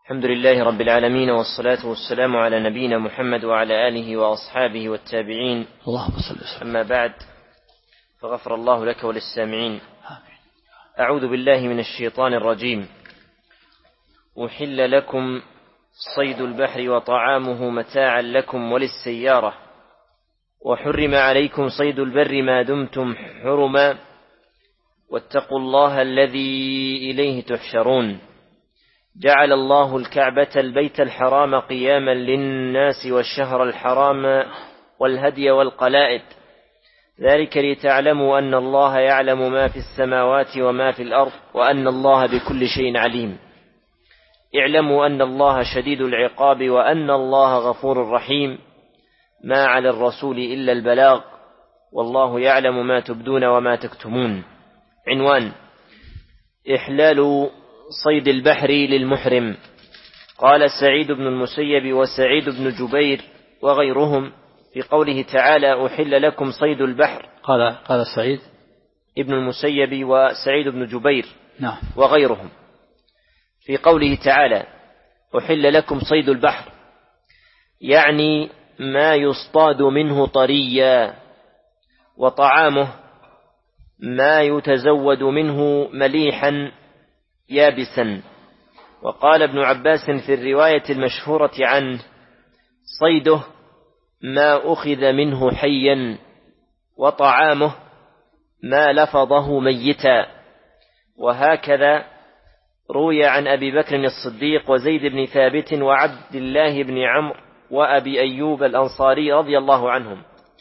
الحمد لله رب العالمين، والصلاة والسلام على نبينا محمد وعلى آله وأصحابه والتابعين. اللهم صل وسلم. أما بعد، فغفر الله لك وللسامعين. أعوذ بالله من الشيطان الرجيم. أحل لكم صيد البحر وطعامه متاعا لكم وللسيارة، وحرم عليكم صيد البر ما دمتم حرما، واتقوا الله الذي إليه تحشرون. جعل الله الكعبة البيت الحرام قياما للناس والشهر الحرام والهدي والقلائد، ذلك لتعلموا أن الله يعلم ما في السماوات وما في الأرض، وأن الله بكل شيء عليم. اعلموا أن الله شديد العقاب، وأن الله غفور رحيم. ما على الرسول إلا البلاغ، والله يعلم ما تبدون وما تكتمون. عنوان: إحلال صيد البحر للمحرم. قال سعيد بن المسيب وسعيد بن جبير وغيرهم في قوله تعالى: أحل لكم صيد البحر. قال سعيد ابن المسيب وسعيد بن جبير نعم وغيرهم في قوله تعالى: أحل لكم صيد البحر، يعني ما يصطاد منه طريا، وطعامه ما يتزود منه مليحا يابسا. وقال ابن عباس في الرواية المشهورة عنه: صيده ما أخذ منه حيا، وطعامه ما لفظه ميتا. وهكذا روي عن أبي بكر الصديق وزيد بن ثابت وعبد الله بن عمرو وأبي أيوب الأنصاري رضي الله عنهم،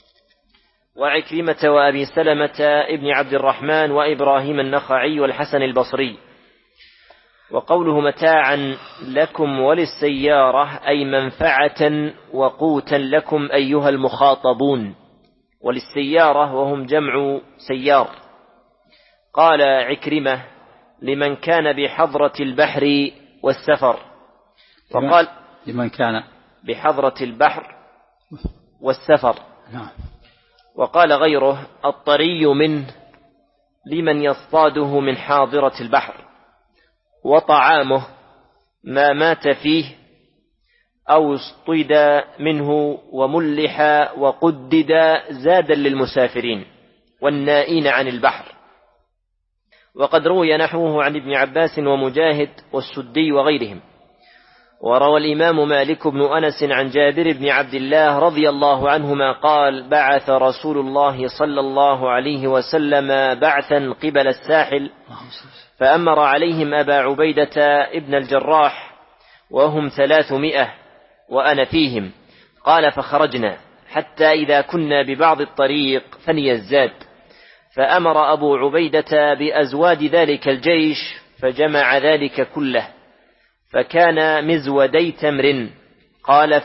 وعكرمة وأبي سلمة ابن عبد الرحمن وإبراهيم النخعي والحسن البصري. وقوله متاعا لكم وللسيارة أي منفعة وقوتا لكم أيها المخاطبون، وللسيارة وهم جمع سيار. قال عكرمة: لمن كان بحضرة البحر والسفر. وقال: لمن كان بحضرة البحر والسفر. نعم. وقال غيره: الطري منه لمن يصطاده من حاضرة البحر. وطعامه ما مات فيه أو اصطيد منه وملح وقدد زادا للمسافرين والنائين عن البحر. وقد روي نحوه عن ابن عباس ومجاهد والسدي وغيرهم. وروى الإمام مالك بن أنس عن جابر بن عبد الله رضي الله عنهما قال: بعث رسول الله صلى الله عليه وسلم بعثا قبل الساحل، فأمر عليهم أبا عبيدة ابن الجراح، وهم 300 وأنا فيهم. قال: فخرجنا حتى إذا كنا ببعض الطريق فني الزاد، فأمر أبو عبيدة بأزواد ذلك الجيش، فجمع ذلك كله، فكان مزودي تمر. قال: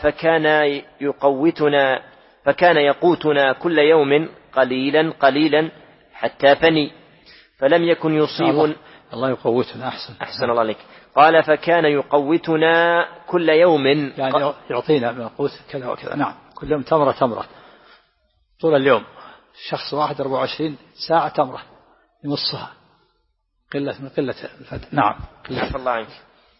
فكان يقوتنا كل يوم قليلا قليلا حتى فني، فلم يكن يصيب. الله يقوتنا. أحسن الله عليك. قال: فكان يقوتنا كل يوم، يعني يعطينا من القوت كذا وكذا. نعم، كل يوم تمرة طول اليوم. شخص واحد 24 ساعة تمرة يمصها، من قلة الفتح. نعم. الله عنك.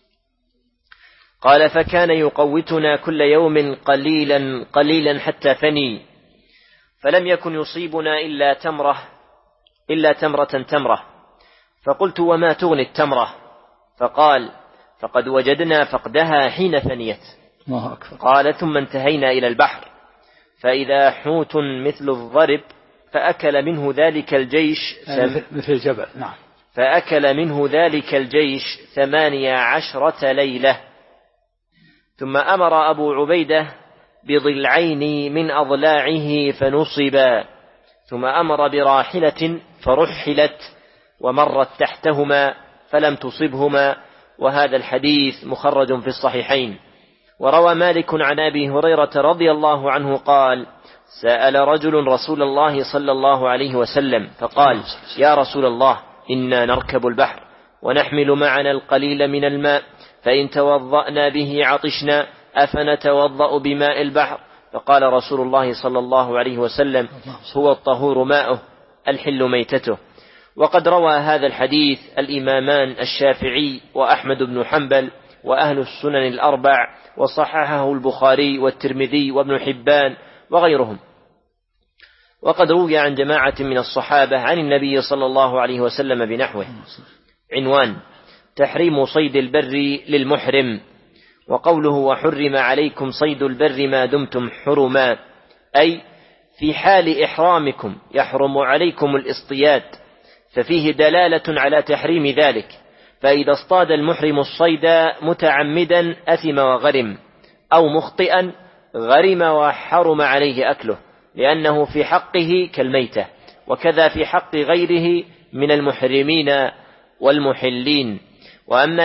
قال: فكان يقوتنا كل يوم قليلا قليلا حتى فني، فلم يكن يصيبنا إلا تمرة. فقلت: وما تغني التمرة؟ فقال: فقد وجدنا فقدها حين فنيت. قال: ثم انتهينا إلى البحر، فإذا حوت مثل الضرب، فأكل منه ذلك الجيش مثل الجبل. نعم. فأكل منه ذلك الجيش 18 ليلة. ثم أمر أبو عبيدة بضلعين من أضلاعه فنصبا، ثم أمر براحلة فرحلت ومرت تحتهما فلم تصبهما. وهذا الحديث مخرج في الصحيحين. وروى مالك عن أبي هريرة رضي الله عنه قال: سأل رجل رسول الله صلى الله عليه وسلم فقال: يا رسول الله، إنا نركب البحر ونحمل معنا القليل من الماء، فإن توضأنا به عطشنا، أفنتوضأ بماء البحر؟ فقال رسول الله صلى الله عليه وسلم: هو الطهور ماؤه الحل ميتته. وقد روى هذا الحديث الإمامان الشافعي وأحمد بن حنبل وأهل السنن الأربع، وصححه البخاري والترمذي وابن حبان وغيرهم. وقد روي عن جماعة من الصحابة عن النبي صلى الله عليه وسلم بنحوه. عنوان: تحريم صيد البر للمحرم. وقوله: وحرم عليكم صيد البر ما دمتم حرما، أي في حال إحرامكم يحرم عليكم الاصطياد، ففيه دلالة على تحريم ذلك. فإذا اصطاد المحرم الصيد متعمدا أثم وغرم، أو مخطئا غرم وحرم عليه أكله، لأنه في حقه كالميتة، وكذا في حق غيره من المحرمين والمحلين. وأما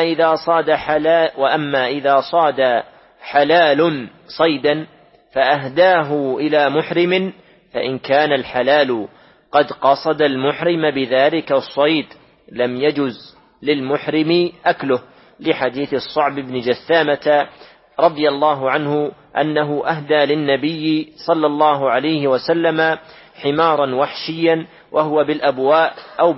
إذا صاد حلال صيدا فأهداه إلى محرم، فإن كان الحلال قد قصد المحرم بذلك الصيد لم يجز للمحرم أكله، لحديث الصعب بن جثامة رضي الله عنه أنه أهدى للنبي صلى الله عليه وسلم حمارا وحشيا وهو بالأبواء أو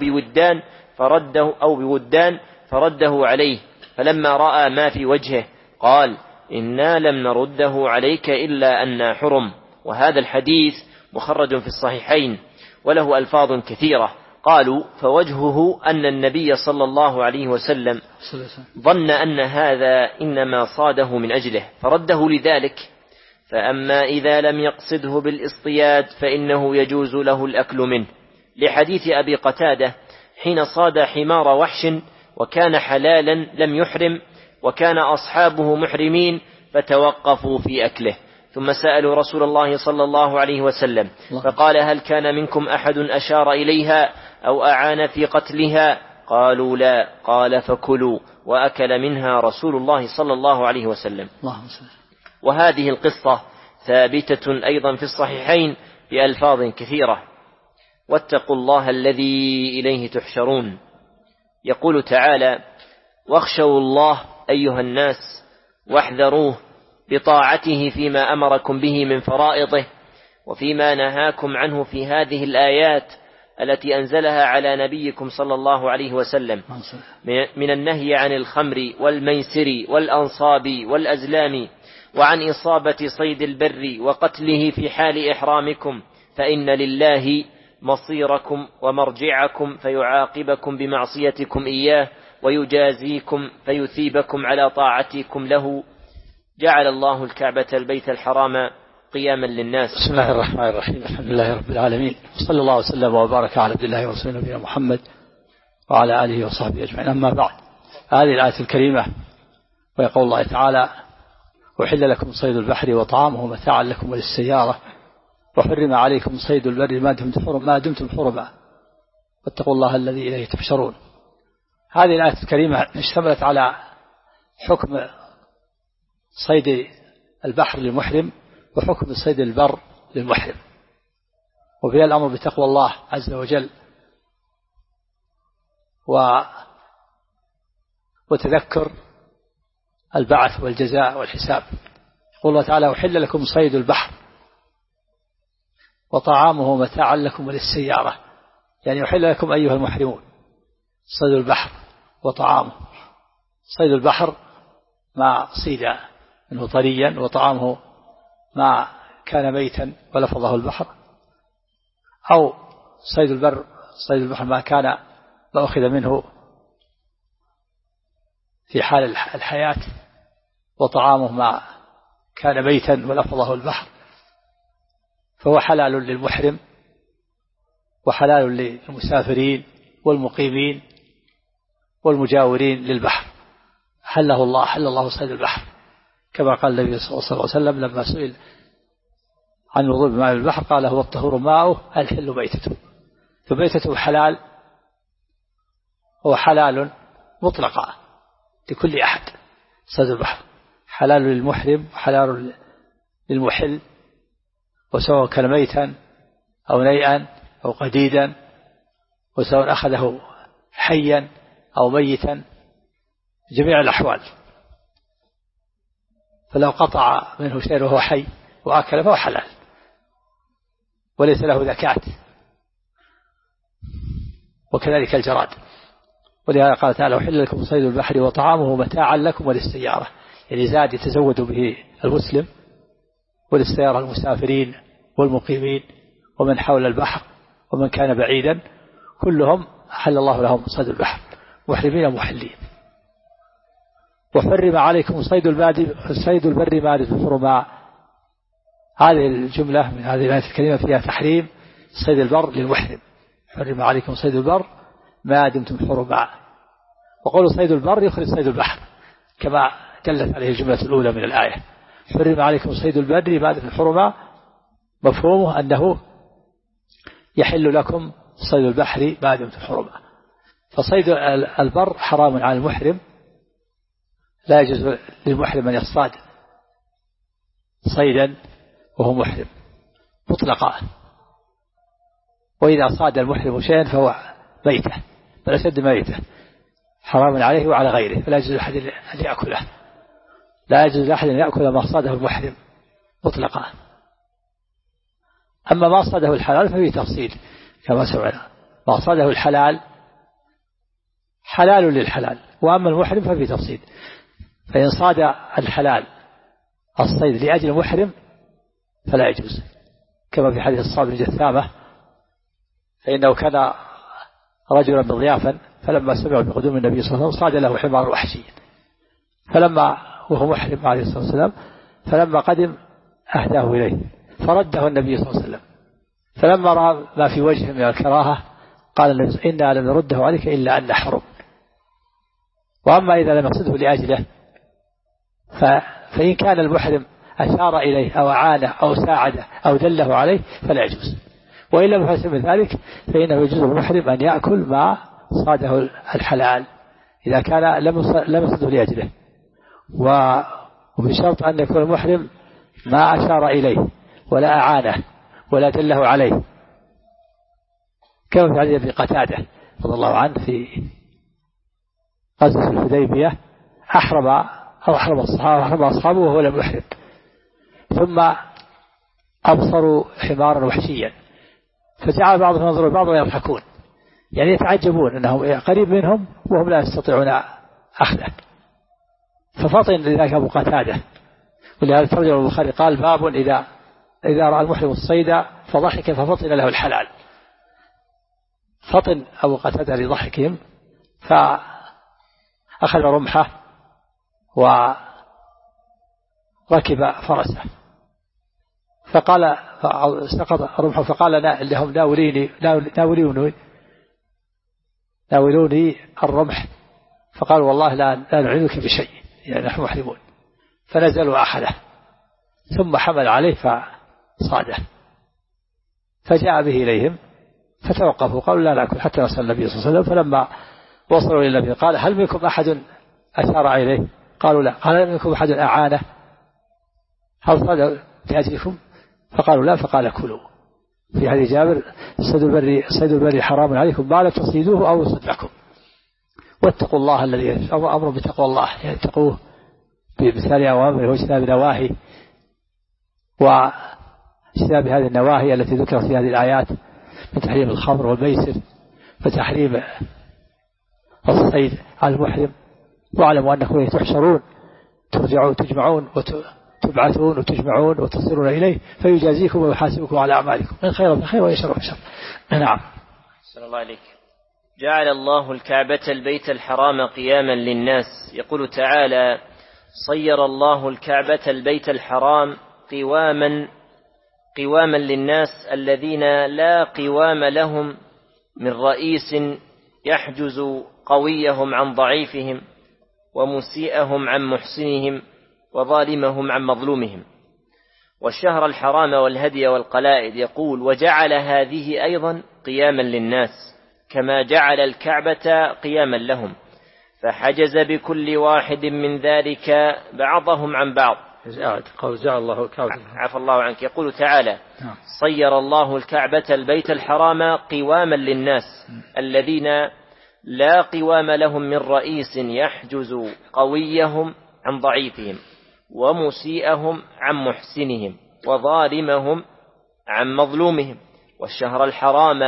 بودان فرده عليه، فلما رأى ما في وجهه قال: إنا لم نرده عليك إلا أن حرم. وهذا الحديث مخرج في الصحيحين وله ألفاظ كثيرة. قالوا: فوجهه أن النبي صلى الله عليه وسلم ظن أن هذا إنما صاده من أجله فرده لذلك. فأما إذا لم يقصده بالاصطياد فإنه يجوز له الأكل منه، لحديث أبي قتادة حين صاد حمار وحش وكان حلالا لم يحرم، وكان أصحابه محرمين فتوقفوا في أكله، ثم سألوا رسول الله صلى الله عليه وسلم فقال: هل كان منكم أحد أشار إليها أو أعان في قتلها؟ قالوا: لا. قال: فكلوا. وأكل منها رسول الله صلى الله عليه وسلم. وهذه القصة ثابتة أيضا في الصحيحين بألفاظ كثيرة. واتقوا الله الذي إليه تحشرون. يقول تعالى: واخشوا الله أيها الناس واحذروه بطاعته فيما أمركم به من فرائضه، وفيما نهاكم عنه في هذه الآيات التي أنزلها على نبيكم صلى الله عليه وسلم من النهي عن الخمر والميسر والأنصاب والأزلام، وعن إصابة صيد البر وقتله في حال إحرامكم، فإن لله مصيركم ومرجعكم فيعاقبكم بمعصيتكم إياه ويجازيكم فيثيبكم على طاعتكم له. جعل الله الكعبة البيت الحرام قياما للناس. بسم الله الرحمن الرحيم. الحمد لله رب العالمين، وصلى الله وسلم وبارك على عبد الله ورسوله نبينا محمد وعلى آله وصحبه أجمعين. أما بعد، هذه الآية الكريمة ويقول الله تعالى: وحل لكم صيد البحر وطعامه متاعا لكم وللسيارة، وحرم عليكم صيد البر ما دمتم حرما، واتقوا الله الذي إليه تحشرون. هذه الآية الكريمة اشتملت على حكم صيد البحر للمحرم وحكم صيد البر للمحرم، وفيها الأمر بتقوى الله عز وجل وتذكر البعث والجزاء والحساب. يقول الله تعالى: وحل لكم صيد البحر وطعامه متاعا لكم وللسيارة، يعني يحل لكم أيها المحرمون صيد البحر وطعامه. صيد البحر ما صيد منه طريا، وطعامه ما كان ميتا ولفظه البحر، أو صيد البحر ما أخذ منه في حال الحياة، وطعامه ما كان ميتا ولفظه البحر، فهو حلال للمحرم وحلال للمسافرين والمقيمين والمجاورين للبحر. حل الله صيد البحر، كما قال النبي صلى الله عليه وسلم لما سئل عن الوضوء بماء البحر قال: هو الطهور ماؤه الحل ميتته. فميتته حلال، هو حلال مطلقا لكل أحد. صيد البحر حلال للمحرم وحلال للمحل، وسواء كان ميتا أو نيئا أو قديدا، وسواء أخذه حيا أو ميتا، جميع الأحوال. فلو قطع منه شيء وهو حي وأكل فهو حلال وليس له ذكاة. وكذلك الجراد، ولهذا قال تعالى وحل لكم صيد البحر وطعامه متاعا لكم وللسيارة، يعني زاد يتزود به المسلم وللسيارة المسافرين والمقيمين ومن حول البحر ومن كان بعيدا كلهم حل الله لهم صيد البحر محرمين محلين. وحرم عليكم صيد البر ما دمتم حرما. هذه الجملة من هذه الآية الكريمة فيها تحريم صيد البر للمحرم. حرم عليكم صيد البر ما دمتم حرما. وقول صيد البر يخرج صيد البحر كما دلت عليه الجملة الأولى من الآية. حرم عليكم صيد البر ما دمتم حرما مفهومه أنه يحل لكم صيد البحر ما دمتم حرما. فصيد البر حرام على المحرم، لا يجوز للمحرم أن يصطاد صيدا وهو محرم مطلقا. وإذا صاد المحرم شيئا فهو ميتة بل أشد ميتة حرام عليه وعلى غيره، فلا يجوز لأحد أن يأكله. لا يجوز لأحد أن يأكل ما صاده المحرم مطلقا. أما ما صاده الحلال ففيه تفصيل كما سمعنا. ما صاده الحلال حلال للحلال، وأما المحرم ففيه تفصيل. فإن صاد الحلال الصيد لأجل المحرم فلا يجوز، كما في حديث الصاد بن جثامة فإنه كان رجلا ضيافا فلما سمعوا بقدوم النبي صلى الله عليه وسلم صاد له حمار وحشي، فلما وهو محرم عليه الصلاة والسلام فلما قدم أهداه إليه فرده النبي صلى الله عليه وسلم، فلما رأى ما في وجهه من الكراهة قال النبي إنا لم نرده عليك إلا أن حرم. وأما إذا لم يقصده لأجله فإن كان المحرم أشار إليه أو أعانه أو ساعده أو دله عليه فلا يجوز. وإن لم يحسن من ذلك فإنه يجوز المحرم أن يأكل ما صاده الحلال إذا كان لم يقصده لأجله، وبشرط أن يكون المحرم ما أشار إليه ولا أعانه ولا دله عليه، كما في حديث ابن قتادة رضي الله عنه في غزوة الحديبية أحرم أصحابه وهو لم يحرم، ثم أبصروا حمارا وحشيا فجعل بعضهم ينظرون بعض ويضحكون، يعني يتعجبون أنهم قريب منهم وهم لا يستطيعون أخذه. ففطن لذلك أبو قتادة، ولهذا ترجم البخاري قال باب إذا رأى المحرم الصيد فضحك ففطن له الحلال. فطن أبو قتادة لضحكهم فأخذ رمحه وركب فرسه فقال سقط رمحه فقال لهم ناولوني الرمح، فقالوا والله لا نعينك بشيء يعني نحن محرمون. فنزل وأخذه ثم حمل عليه فصاده، فجاء به إليهم فتوقفوا قالوا لا نأكل حتى نسأل النبي صلى الله عليه وسلم. فلما وصلوا إلى النبي قال هل منكم أحد أشار إليه؟ قالوا لا. قال هل منكم أحد أعانه؟ هل صاد لأجلكم؟ فقالوا لا. فقال كلوا. في حديث جابر صيد البر حرام عليكم ما لم تصيدوه أو يصد لكم، واتقوا الله الذي أمر بتقوى الله، يعني اتقوه بامتثال أوامره واجتناب نواهيه، واجتناب هذه النواهي التي ذكرت في هذه الآيات من تحريم الخمر والميسر وتحريم الصيد على المحرم. واعلموا أنكم تحشرون تجمعون وتبعثون وتجمعون وتصيرون إليه فيجازيكم ويحاسبكم على أعمالكم من خير من خير ويشر من شر. نعم. صلى الله عليك. جعل الله الكعبة البيت الحرام قياما للناس. يقول تعالى صير الله الكعبة البيت الحرام قواما للناس الذين لا قوام لهم من رئيس يحجز قويهم عن ضعيفهم ومسيئهم عن محسنهم وظالمهم عن مظلومهم. والشهر الحرام والهدي والقلائد. يقول وجعل هذه أيضا قياما للناس كما جعل الكعبة قياما لهم، فحجز بكل واحد من ذلك بعضهم عن بعض. قول جعل الله الكعبة. عفى الله عنك. يقول تعالى صير الله الكعبة البيت الحرام قواما للناس الذين لا قوام لهم من رئيس يحجز قويهم عن ضعيفهم ومسيئهم عن محسنهم وظالمهم عن مظلومهم. والشهر الحرام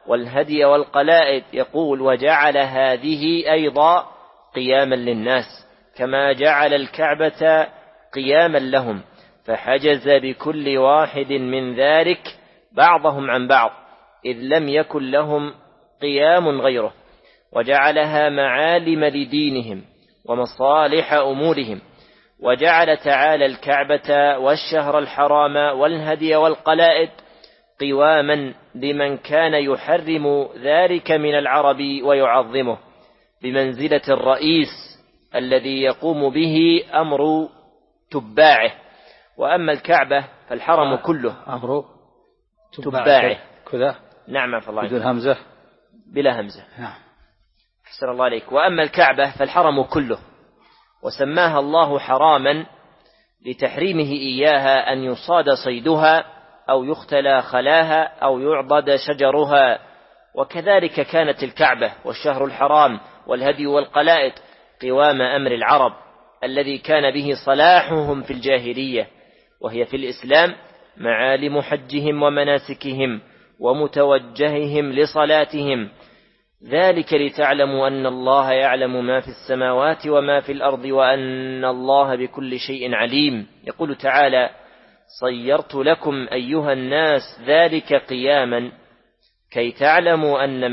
والهدي والقلائد. يقول: وجعل هذه أيضا قياما للناس كما جعل الكعبة قياما لهم، فحجز بكل واحد من ذلك بعضهم عن بعض، إذ لم يكن لهم قيام غيره، وجعلها معالم لدينهم ومصالح أمورهم. وجعل تعالى الكعبة والشهر الحرام والهدي والقلائد قواما لمن كان يحرم ذلك من العرب ويعظمه، بمنزلة الرئيس الذي يقوم به أمر تباعه. وأما الكعبة فالحرم كله أمر تباعه كذا. نعم، فالله بدون همزة، بلا همزة. نعم. أحسن الله عليك. وأما الكعبة فالحرم كله، وسماها الله حراما لتحريمه إياها أن يصاد صيدها أو يختلى خلاها أو يعضد شجرها. وكذلك كانت الكعبة والشهر الحرام والهدي والقلائد قوام أمر العرب الذي كان به صلاحهم في الجاهلية، وهي في الإسلام معالم حجهم ومناسكهم ومتوجههم لصلاتهم. ذلك لتعلموا أن الله يعلم ما في السماوات وما في الأرض وأن الله بكل شيء عليم. يقول تعالى: صيرت لكم أيها الناس ذلك قياما كي تعلموا أن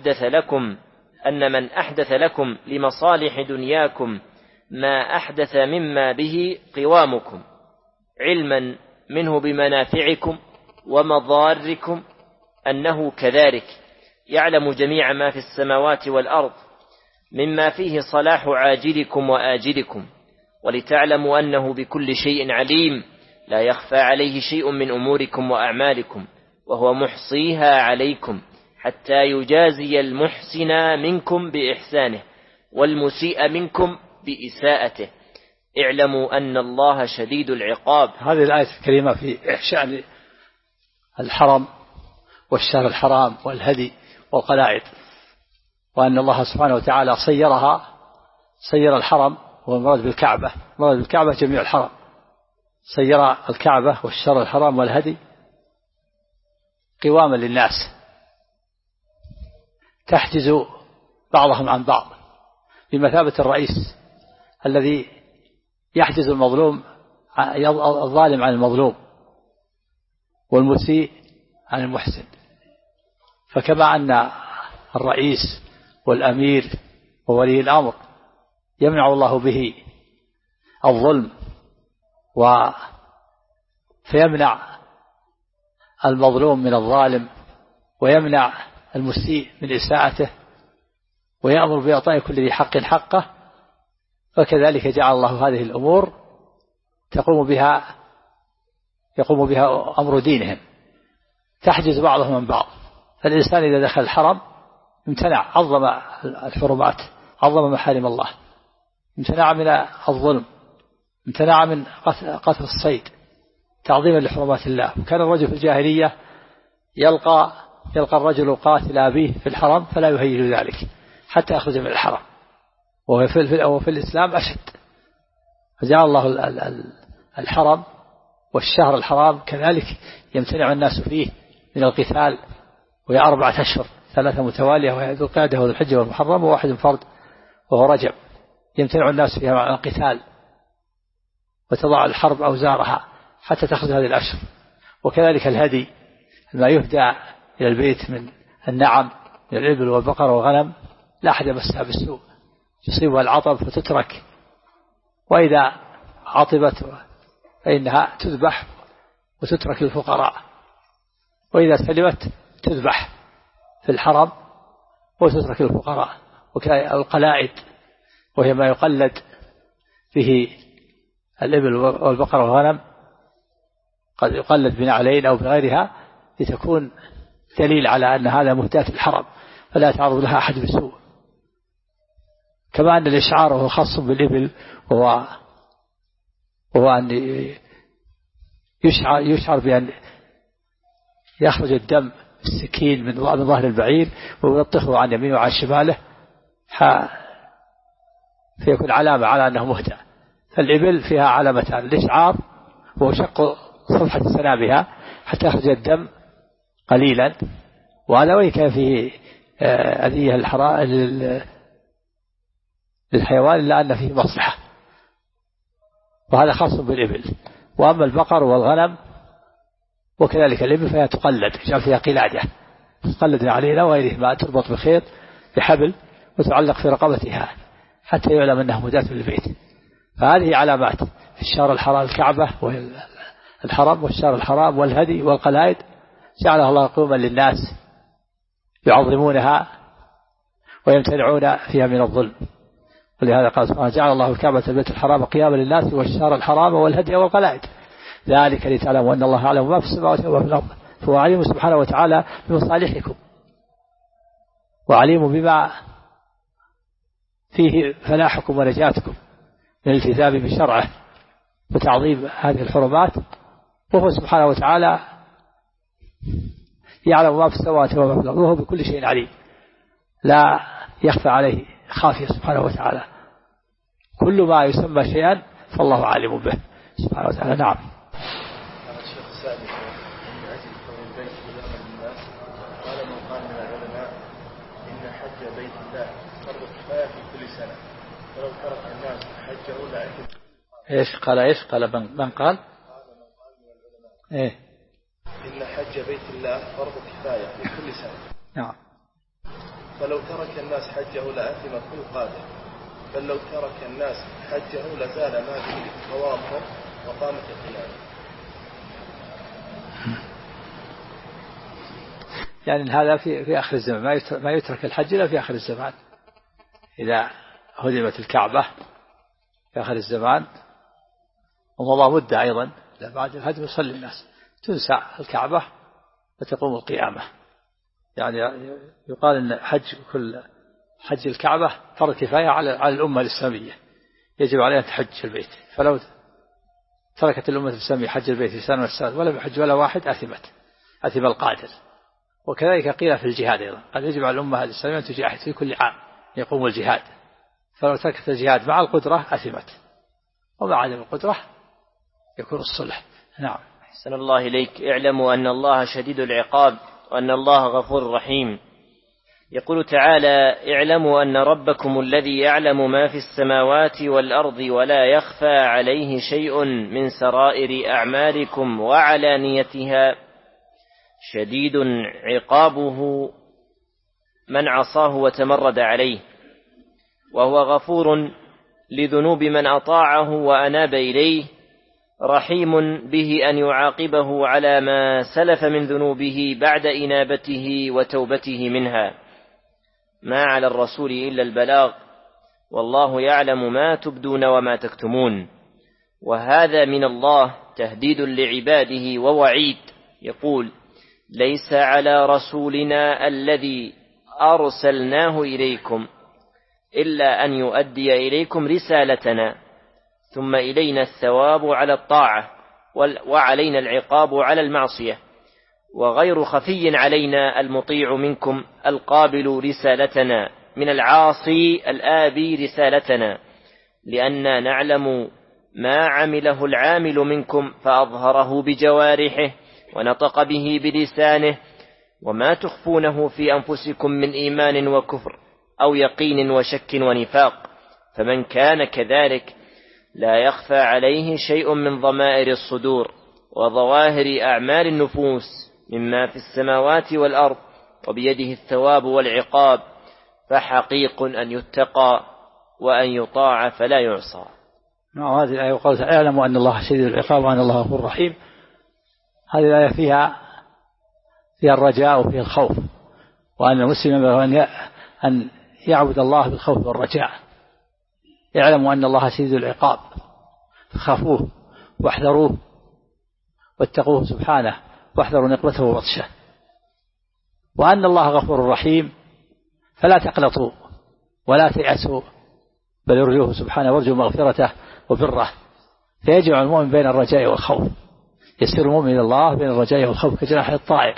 من أحدث لكم لمصالح دنياكم ما أحدث مما به قوامكم، علما منه بمنافعكم ومضاركم، أنه كذلك يعلم جميع ما في السماوات والأرض مما فيه صلاح عاجلكم وآجلكم، ولتعلموا أنه بكل شيء عليم، لا يخفى عليه شيء من أموركم وأعمالكم، وهو محصيها عليكم حتى يجازي المحسن منكم بإحسانه والمسيء منكم بإساءته. اعلموا أن الله شديد العقاب. هذه الآية الكريمة في شأن الحرم والشهر الحرام والهدي والقلائد، وأن الله سبحانه وتعالى صير الحرم، والمراد بالكعبة جميع الحرم، صير الكعبة والشهر الحرام والهدي قواما للناس تحجز بعضهم عن بعض، بمثابة الرئيس الذي يحجز الظالم عن المظلوم والمسيء عن المحسن. فكما أن الرئيس والأمير وولي الأمر يمنع الله به الظلم فيمنع المظلوم من الظالم ويمنع المسيء من إساءته ويأمر بإعطاء كل ذي حق حقه، فكذلك جعل الله هذه الأمور يقوم بها أمر دينهم، تحجز بعضهم من بعض. فالإنسان إذا دخل الحرم امتنع، عظم الحرمات، عظم محارم الله، امتنع من الظلم، امتنع من قتل الصيد تعظيما لحرمات الله. وكان الرجل في الجاهلية يلقى الرجل قاتل أبيه في الحرم فلا يهيج ذلك حتى يخرج من الحرم، وفي الإسلام أشد. فجعل الله الحرم والشهر الحرام كذلك يمتنع الناس فيه من القتال، وهي 4 أشهر 3 متوالية، وهي ذو القعدة وذو الحجة والمحرم، وواحد فرد وهو رجب، يمتنع الناس فيها عن القتال، وتضع الحرب أوزارها حتى تخرج هذه الأشهر. وكذلك الهدي ما يهدى إلى البيت من النعم من الإبل والبقر والغنم لا أحد يمسها بالسوء، يصيبها العطب فتترك، وإذا عطبت فإنها تذبح وتترك للفقراء، وإذا سلمت تذبح في الحرم وتترك للفقراء. وكذلك القلائد وهي ما يقلد به الإبل والبقر والغنم، قد يقلد بنعلين أو بغيرها لتكون دليل على أن هذا مهداة الحرم فلا يتعرض لها أحد بسوء. كما أن الإشعار هو خاص بالإبل، وهو أن يشعر بأن يخرج الدم السكين من ظهر البعير ويلطخه عن يمينه وعن شماله فيكون علامة على أنه مهدى. فالإبل فيها علامتان: الإشعار وهو شق صفحة سنابها حتى يخرج الدم قليلا، وهذا وإن كان فيه أذية للحيوان إلا أن فيه مصلحة، وهذا خاص بالإبل. وأما البقر والغنم وكذلك الإبل فهي تقلد، جاء فيها قلادة تقلد علينا وغيره ما تربط بخيط بحبل وتعلق في رقبتها حتى يعلم أنها مداة للبيت. فهذه علامات في الشهر الحرام، الكعبة والحرم والشهر الحرام والهدي والقلائد جعلها الله قوما للناس يعظمونها ويمتنعون فيها من الظلم. ولهذا قال سبحانه: جعل الله الكعبة البيت الحرام قياما للناس والشهر الحرام والهدي والقلائد ذلك لتعلموا أن الله يعلم ما في السماوات وما في الأرض، فهو عليم سبحانه وتعالى بمصالحكم وعليم بما فيه فلاحكم ونجاتكم من الالتزام بشرعه وتعظيم هذه الحرمات. وهو سبحانه وتعالى يعلم ما في السماوات وما في الأرض، وهو بكل شيء عليم، لا يخفى عليه خافية سبحانه وتعالى. كل ما يسمى شيئا فالله عالم به سبحانه وتعالى. نعم. الشيخ السائل من أجل كون البيت ملائما للناس قال من قال من العلماء إن حج بيت الله فرض كفاية في كل سنة، ولو ترك الناس حجه لأثم. ايش قال من قال ايه إن حج بيت الله فرض كفاية في كل سنة. نعم. فلو ترك الناس حجه لأثم كل قادر، بل لو ترك الناس حجه لزال ما به طوافه وقامت القيامة. يعني هذا في آخر الزمان، ما يترك الحج إلا في آخر الزمان. إذا هدمت الكعبة في آخر الزمان ومضى مدة أيضا بعد الهدم يصلي الناس، تنسى الكعبة وتقوم القيامة. يعني يقال أن حج الكعبة فرض كفاية على الأمة الإسلامية، يجب عليها تحج البيت. فلو تركت الأمة الإسلامية حج البيت في سنة من السنوات ولم يحج ولا واحد أثم القادر. وكذلك قيل في الجهاد أيضا، قد يجب على الأمة الإسلامية أن تجاهد في كل عام يقوم الجهاد، فلو تركت الجهاد مع القدرة أثمت، ومع عدم القدرة يكون الصلح. نعم. أحسن الله إليك. اعلموا أن الله شديد العقاب وأن الله غفور رحيم. يقول تعالى: اعلموا أن ربكم الذي يعلم ما في السماوات والأرض ولا يخفى عليه شيء من سرائر أعمالكم وعلانيتها شديد عقابه من عصاه وتمرد عليه، وهو غفور لذنوب من أطاعه وأناب إليه، رحيم به أن يعاقبه على ما سلف من ذنوبه بعد إنابته وتوبته منها. ما على الرسول إلا البلاغ، والله يعلم ما تبدون وما تكتمون. وهذا من الله تهديد لعباده ووعيد. يقول: ليس على رسولنا الذي أرسلناه إليكم إلا أن يؤدي إليكم رسالتنا، ثم إلينا الثواب على الطاعة وعلينا العقاب على المعصية، وغير خفي علينا المطيع منكم القابل رسالتنا من العاصي الآبي رسالتنا، لأننا نعلم ما عمله العامل منكم فأظهره بجوارحه ونطق به بلسانه، وما تخفونه في أنفسكم من إيمان وكفر أو يقين وشك ونفاق. فمن كان كذلك لا يخفى عليه شيء من ضمائر الصدور وظواهر أعمال النفوس مما في السماوات والأرض، وبيده الثواب والعقاب، فحقيق أن يتقى وأن يطاع فلا يعصى. نعم. هذه الآية وقالت: اعلموا أن الله شديد العقاب وأن الله غفور رحيم. هذه الآية فيها الرجاء وفيها الخوف، وأن المسلم أن يعبد الله بالخوف والرجاء. اعلموا أن الله شديد العقاب، فخافوه واحذروه واتقوه سبحانه واحذروا نقمته وبطشه، وأن الله غفور رحيم، فلا تقلطوا ولا تيأسوا، بل ارجوه سبحانه وارجوا مغفرته وبره. فيجمع المؤمن بين الرجاء والخوف، يسير المؤمن إلى الله بين الرجاء والخوف كجناح الطائر،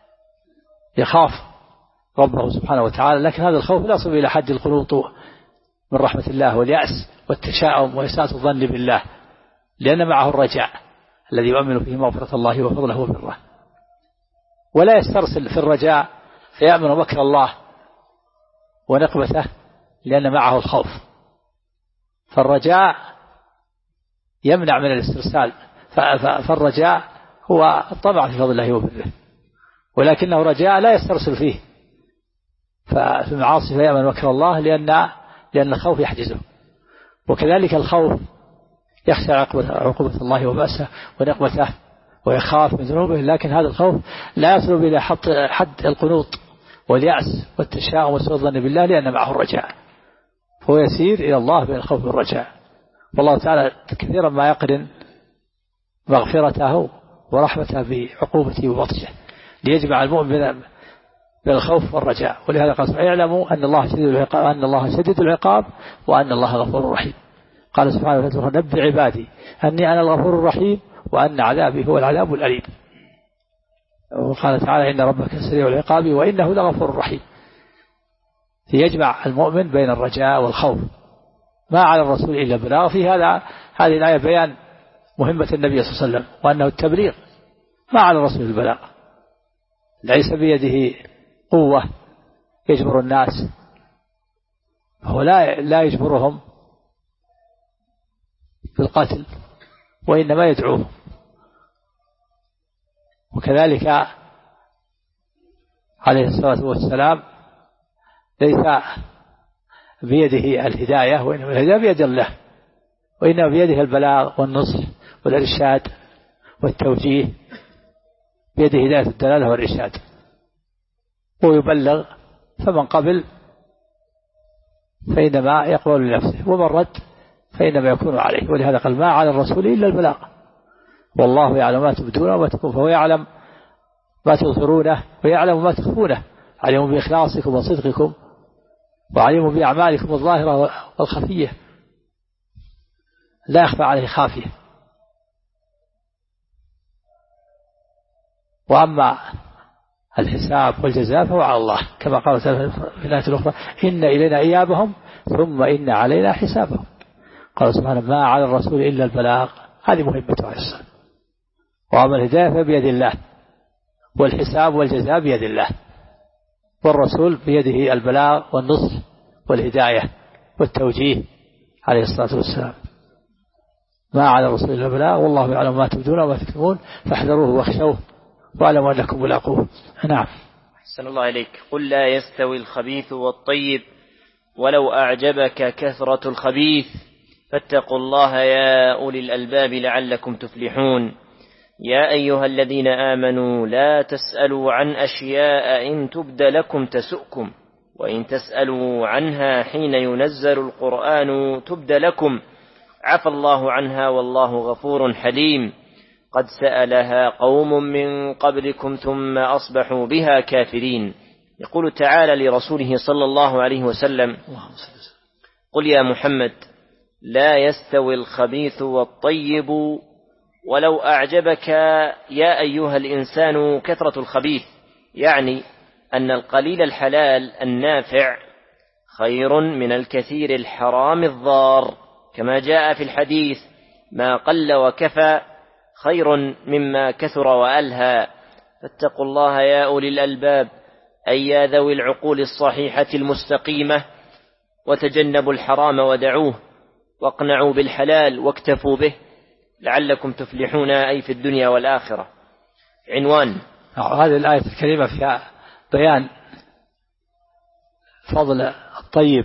يخاف ربه سبحانه وتعالى، لكن هذا الخوف لا يصل إلى حد القنوط من رحمة الله واليأس والتشاؤم وإساءة الظن بالله، لأن معه الرجاء الذي يؤمن فيه مغفرة الله وفضله وبره. ولا يسترسل في الرجاء فيأمن مكر الله ونقمته لأن معه الخوف. فالرجاء يمنع من الاسترسال، فالرجاء هو الطمع في فضل الله وبره، ولكنه رجاء لا يسترسل فيه. ففي المعاصي فيأمن مكر الله لأن الخوف يحجزه. وكذلك الخوف يخشى عقوبة الله وبأسه ونقمته ويخاف من ذنوبه، لكن هذا الخوف لا يصل إلى حد القنوط واليأس والتشاؤم وسوء الظن بالله، لأن معه الرجاء، فهو يسير إلى الله بين الخوف والرجاء. والله تعالى كثيرا ما يقرن مغفرته ورحمته بعقوبته وبطشه ليجمع المؤمن بين الخوف والرجاء. ولهذا قال اعلموا أن الله شديد العقاب وأن الله غفور رحيم. قال سبحانه وتعالى نبئ عبادي أني أنا الغفور الرحيم وأن عذابي هو العذاب الأليم. وقال تعالى إن ربك سريع العقاب وإنه لغفور رحيم. يجمع المؤمن بين الرجاء والخوف. ما على الرسول إلا البلاغ. في هذه الآية بيان مهمة النبي صلى الله عليه وسلم وأنه التبليغ، ما على الرسول البلاغ. ليس بيده قوة يجبر الناس، هو لا يجبرهم بالقتل وإنما يدعوهم. وكذلك عليه الصلاة والسلام ليس بيده الهداية وإنما الهداية بيد الله، وإنما بيده البلاغ والنصح والإرشاد والتوجيه، بيده هداية الدلالة والإرشاد، ويبلغ فمن قبل فإنما يقبل لنفسه ومن رد فإنما يكون عليه. ولهذا قال ما على الرسول إلا البلاغ والله يعلم ما تبدون وما تكون، فهو يعلم ما تظهرونه ويعلم ما تخفونه، عليم بإخلاصكم وصدقكم وعليم بأعمالكم الظاهرة والخفية، لا يخفى عليه خافية. وأما الحساب والجزاء فهو على الله، كما قال في الآية الأخرى إن إلينا إيابهم ثم إن علينا حسابهم. قال سبحانه ما على الرسول إلا البلاغ، هذه مهمته عليه الصلاة. وأما الهداية فبيد الله، والحساب والجزاء بيد الله، والرسول بيده البلاغ والنصح والهداية والتوجيه عليه الصلاة والسلام. ما على الرسول إلا البلاغ والله يعلم ما تبدون وما تكتمون فاحذروه واخشوه واعلموا أنكم ملاقوه. نعم. أحسن الله إليك. قل لا يستوي الخبيث والطيب ولو أعجبك كثرة الخبيث فاتقوا الله يا أولي الألباب لعلكم تفلحون. يا أيها الذين آمنوا لا تسألوا عن أشياء إن تبد لكم تسؤكم وإن تسألوا عنها حين ينزل القرآن تبد لكم عفى الله عنها والله غفور حليم. قد سألها قوم من قبلكم ثم أصبحوا بها كافرين. يقول تعالى لرسوله صلى الله عليه وسلم قل يا محمد لا يستوي الخبيث والطيب ولو أعجبك يا أيها الإنسان كثرة الخبيث، يعني أن القليل الحلال النافع خير من الكثير الحرام الضار، كما جاء في الحديث ما قل وكفى خير مما كثر وألهى. فاتقوا الله يا أولي الألباب أي يا ذوي العقول الصحيحة المستقيمة، وتجنبوا الحرام ودعوه، واقنعوا بالحلال واكتفوا به لعلكم تفلحون أي في الدنيا والآخرة. عنوان هذه الآية الكريمة فيها بيان فضل الطيب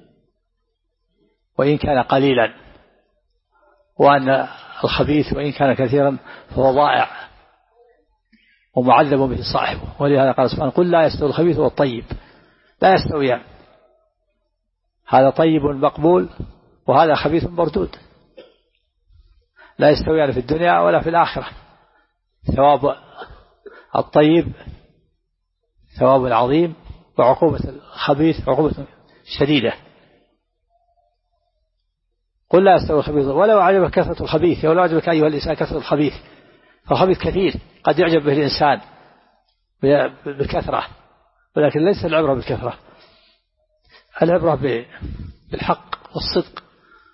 وإن كان قليلا، وأن الخبيث وإن كان كثيرا فهو ضائع ومعذب به صاحبه. ولهذا قال سبحانه قل لا يستوي الخبيث والطيب، لا يستويان، هذا طيب مقبول وهذا خبيث مردود، لا يستويان في الدنيا ولا في الآخرة. ثواب الطيب ثواب عظيم، وعقوبة الخبيث عقوبة شديدة. قل لا يستوي الخبيث ولو أعجبك كثرة الخبيث، ولو أعجبك أيها الإنسان كثرة الخبيث، فالخبيث كثير قد يعجب به الإنسان بالكثرة، ولكن ليس العبرة بالكثرة، العبرة بالحق والصدق.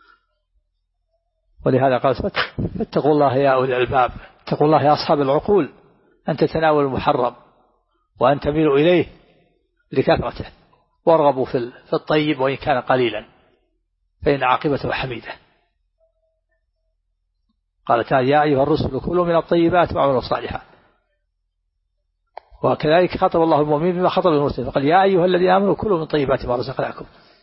ولهذا قال فاتقوا الله يا أولي الألباب، اتقوا الله يا أصحاب العقول، أن تتناولوا المحرم وأن تميلوا إليه لكثرته، وارغبوا في الطيب وإن كان قليلا فإن عاقبته حميدة. قال تعالى يا أيها الرسل كلوا من الطيبات واعملوا صالحا. وكذلك خطب الله المؤمنين بما خطب المرسلين فقال يا أيها الذين آمنوا كلوا من طيبات ما رزقناكم.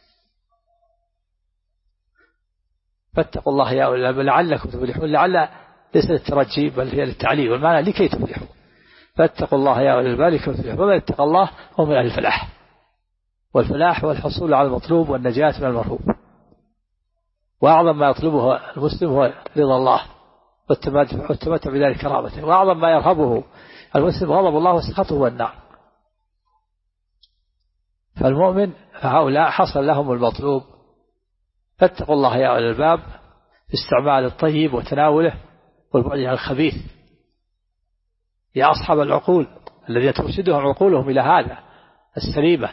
فاتقوا الله يا أولي الألباب لعلكم تفلحون. لعل ليس للترجي بل هي للتعليل والمعنى لكي تفلحوا. فاتقوا الله يا أولي الألباب لكي تفلحوا. ومن اتقى الله هو من أهل الفلاح، والفلاح هو الحصول على المطلوب والنجاة من المرهوب. وأعظم ما يطلبه المسلم هو رضا الله والتمتع بذلك كرامته، وأعظم ما يرهبه المسلم غضب الله وسخطه والنار. فالمؤمن فهؤلاء حصل لهم المطلوب. فاتقوا الله يا أولي الألباب في استعمال الطيب وتناوله والبعد عن الخبيث. يا أصحاب العقول الذين ترشدهم عقولهم إلى هذا السليمة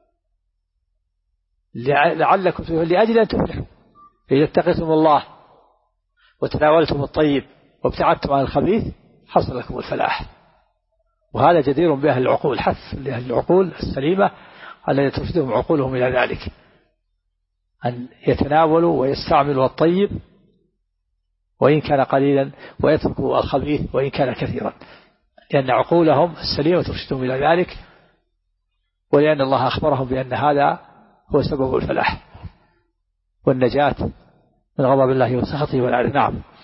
لعلكم لأجل أن تفلحوا. إذا اتقيتم الله وتناولتم الطيب وابتعدتم عن الخبيث حصل لكم الفلاح. وهذا جدير بأهل العقول، حث لأهل العقول السليمة الذين ترشدهم عقولهم إلى ذلك أن يتناولوا ويستعملوا الطيب وإن كان قليلا ويتركوا الخبيث وإن كان كثيرا، لأن عقولهم السليمة ترشدهم إلى ذلك، ولأن الله أخبرهم بأن هذا هو سبب الفلاح والنجاة من غضب الله وسخطه والعذاب. نعم.